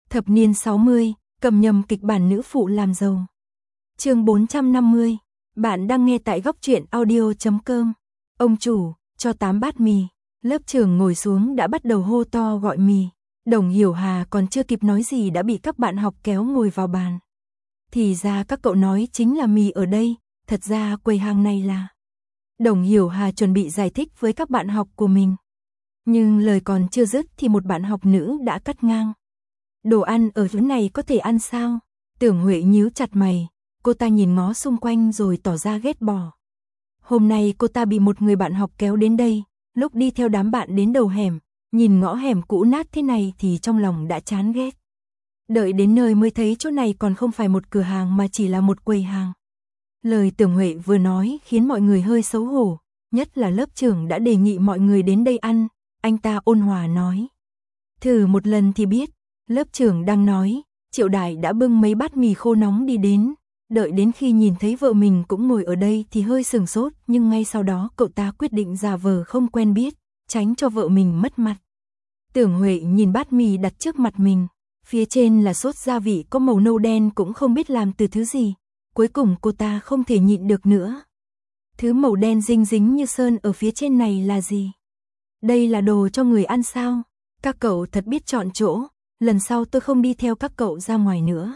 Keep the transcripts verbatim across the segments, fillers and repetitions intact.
Thập niên sáu mươi, cầm nhầm kịch bản nữ phụ làm giàu. Chương bốn trăm năm mươi. Bạn đang nghe tại góc truyện audio chấm com. Ông chủ, cho tám bát mì. Lớp trưởng ngồi xuống đã bắt đầu hô to gọi mì. Đồng Hiểu Hà còn chưa kịp nói gì đã bị các bạn học kéo ngồi vào bàn. Thì ra các cậu nói chính là mì ở đây, thật ra quầy hàng này là... Đồng Hiểu Hà chuẩn bị giải thích với các bạn học của mình. Nhưng lời còn chưa dứt thì một bạn học nữ đã cắt ngang. Đồ ăn ở chỗ này có thể ăn sao? Tưởng Huệ nhíu chặt mày, cô ta nhìn ngó xung quanh rồi tỏ ra ghét bỏ. Hôm nay cô ta bị một người bạn học kéo đến đây, lúc đi theo đám bạn đến đầu hẻm, nhìn ngõ hẻm cũ nát thế này thì trong lòng đã chán ghét. Đợi đến nơi mới thấy chỗ này còn không phải một cửa hàng mà chỉ là một quầy hàng. Lời Tưởng Huệ vừa nói khiến mọi người hơi xấu hổ, nhất là lớp trưởng đã đề nghị mọi người đến đây ăn, anh ta ôn hòa nói. Thử một lần thì biết. Lớp trưởng đang nói, Triệu Đại đã bưng mấy bát mì khô nóng đi đến, đợi đến khi nhìn thấy vợ mình cũng ngồi ở đây thì hơi sừng sốt, nhưng ngay sau đó cậu ta quyết định giả vờ không quen biết, tránh cho vợ mình mất mặt. Tưởng Huệ nhìn bát mì đặt trước mặt mình, phía trên là sốt gia vị có màu nâu đen cũng không biết làm từ thứ gì, cuối cùng cô ta không thể nhịn được nữa. Thứ màu đen dính dính như sơn ở phía trên này là gì? Đây là đồ cho người ăn sao? Các cậu thật biết chọn chỗ. Lần sau tôi không đi theo các cậu ra ngoài nữa.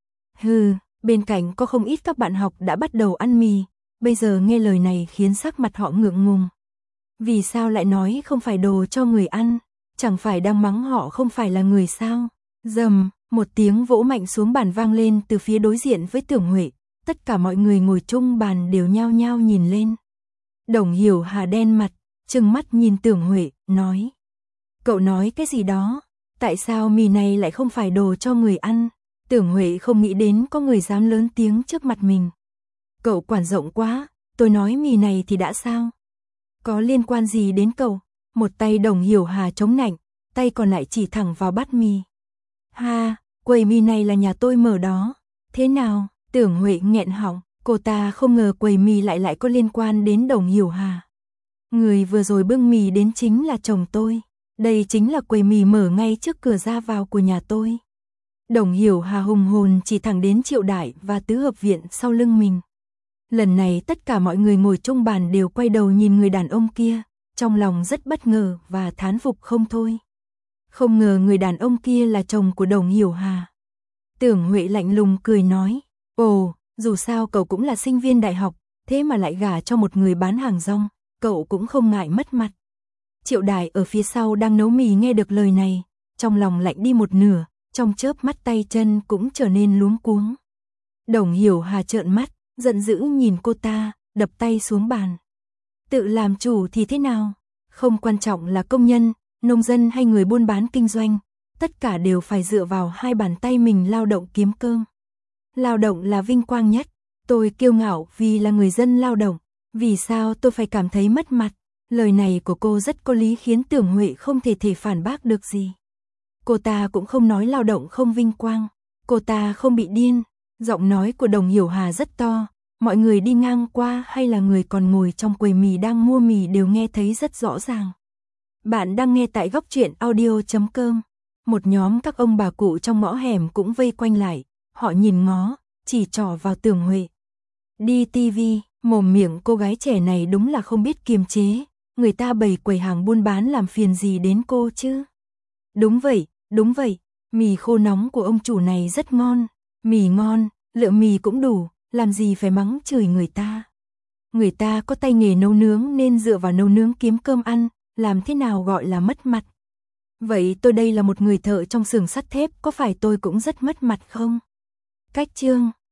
Hừ, bên cạnh có không ít các bạn học đã bắt đầu ăn mì, bây giờ nghe lời này khiến sắc mặt họ ngượng ngùng. Vì sao lại nói không phải đồ cho người ăn, chẳng phải đang mắng họ không phải là người sao? Rầm, một tiếng vỗ mạnh xuống bàn vang lên từ phía đối diện với Tưởng Huệ, tất cả mọi người ngồi chung bàn đều nhao nhao nhìn lên. Đồng Hiểu Hà đen mặt, trừng mắt nhìn Tưởng Huệ, nói. Cậu nói cái gì đó? Tại sao mì này lại không phải đồ cho người ăn? Tưởng Huệ không nghĩ đến có người dám lớn tiếng trước mặt mình. Cậu quản rộng quá, tôi nói mì này thì đã sao? Có liên quan gì đến cậu? Một tay Đồng Hiểu Hà chống nạnh, tay còn lại chỉ thẳng vào bát mì. Ha, quầy mì này là nhà tôi mở đó. Thế nào? Tưởng Huệ nghẹn họng, cô ta không ngờ quầy mì lại lại có liên quan đến Đồng Hiểu Hà. Người vừa rồi bưng mì đến chính là chồng tôi. Đây chính là quầy mì mở ngay trước cửa ra vào của nhà tôi. Đồng Hiểu Hà hùng hồn chỉ thẳng đến Triệu Đại và tứ hợp viện sau lưng mình. Lần này tất cả mọi người ngồi chung bàn đều quay đầu nhìn người đàn ông kia, trong lòng rất bất ngờ và thán phục không thôi. Không ngờ người đàn ông kia là chồng của Đồng Hiểu Hà. Tưởng Huệ lạnh lùng cười nói, ồ, dù sao cậu cũng là sinh viên đại học, thế mà lại gả cho một người bán hàng rong, cậu cũng không ngại mất mặt. Triệu Đại ở phía sau đang nấu mì nghe được lời này, trong lòng lạnh đi một nửa, trong chớp mắt tay chân cũng trở nên luống cuống. Đồng Hiểu Hà trợn mắt, giận dữ nhìn cô ta, đập tay xuống bàn. Tự làm chủ thì thế nào? Không quan trọng là công nhân, nông dân hay người buôn bán kinh doanh, tất cả đều phải dựa vào hai bàn tay mình lao động kiếm cơm. Lao động là vinh quang nhất, tôi kiêu ngạo vì là người dân lao động, vì sao tôi phải cảm thấy mất mặt? Lời này của cô rất có lý khiến Tưởng Huệ không thể thể phản bác được gì. Cô ta cũng không nói lao động không vinh quang, cô ta không bị điên. Giọng nói của Đồng Hiểu Hà rất to, mọi người đi ngang qua hay là người còn ngồi trong quầy mì đang mua mì đều nghe thấy rất rõ ràng. Bạn đang nghe tại góc truyện audio chấm com. Một nhóm các ông bà cụ trong ngõ hẻm cũng vây quanh lại, họ nhìn ngó, chỉ trỏ vào Tưởng Huệ. Đi tivi, mồm miệng cô gái trẻ này đúng là không biết kiềm chế. Người ta bày quầy hàng buôn bán làm phiền gì đến cô chứ? Đúng vậy, đúng vậy, mì khô nóng của ông chủ này rất ngon, mì ngon, lượng mì cũng đủ, làm gì phải mắng chửi người ta. Người ta có tay nghề nấu nướng nên dựa vào nấu nướng kiếm cơm ăn, làm thế nào gọi là mất mặt. Vậy tôi đây là một người thợ trong xưởng sắt thép, có phải tôi cũng rất mất mặt không? Cách chương